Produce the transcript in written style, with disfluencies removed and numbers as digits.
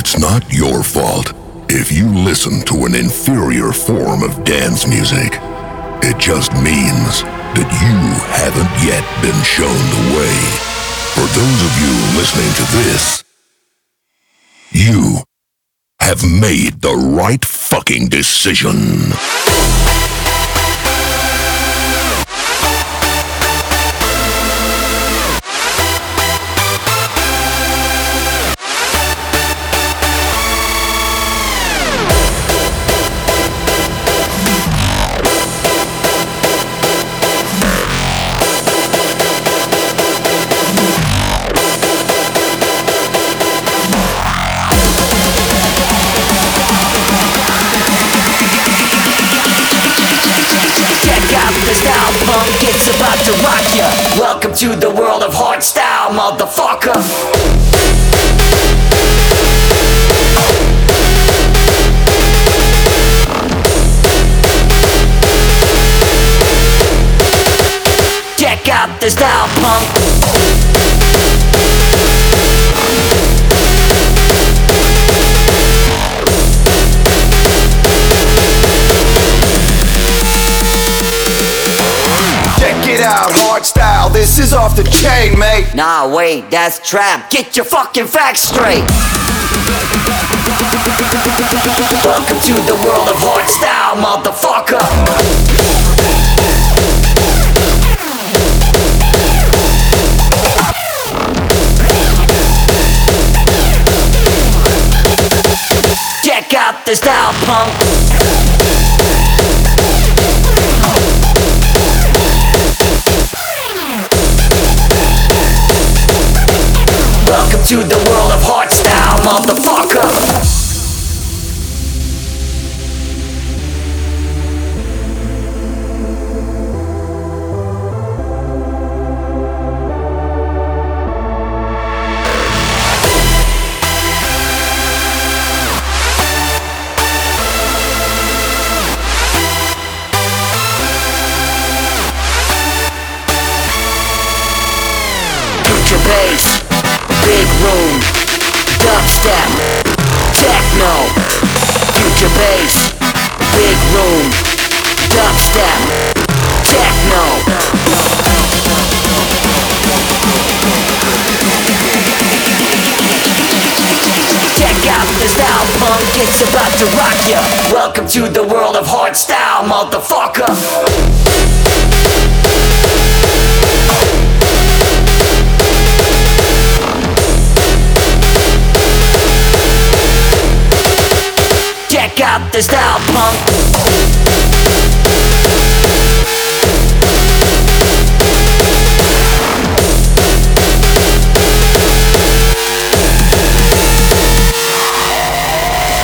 It's not your fault if you listen to an inferior form of dance music. It just means that you haven't yet been shown the way. For those of you listening to this, you have made the right fucking decision. It's about to rock ya. Welcome to the world of hardstyle, motherfucker. Check out the style, punk. Hardstyle, this is off the chain, mate. Nah, wait, that's trap. Get your fucking facts straight. Welcome to the world of hardstyle, motherfucker. Check out the style, punk. Welcome to the world of hardstyle, motherfucker. Future bass. Big room, dubstep, techno, future bass, big room, dubstep, techno. Check out the style, punk, it's about to rock ya. Welcome to the world of hardstyle, motherfucker. Check out the style, punk.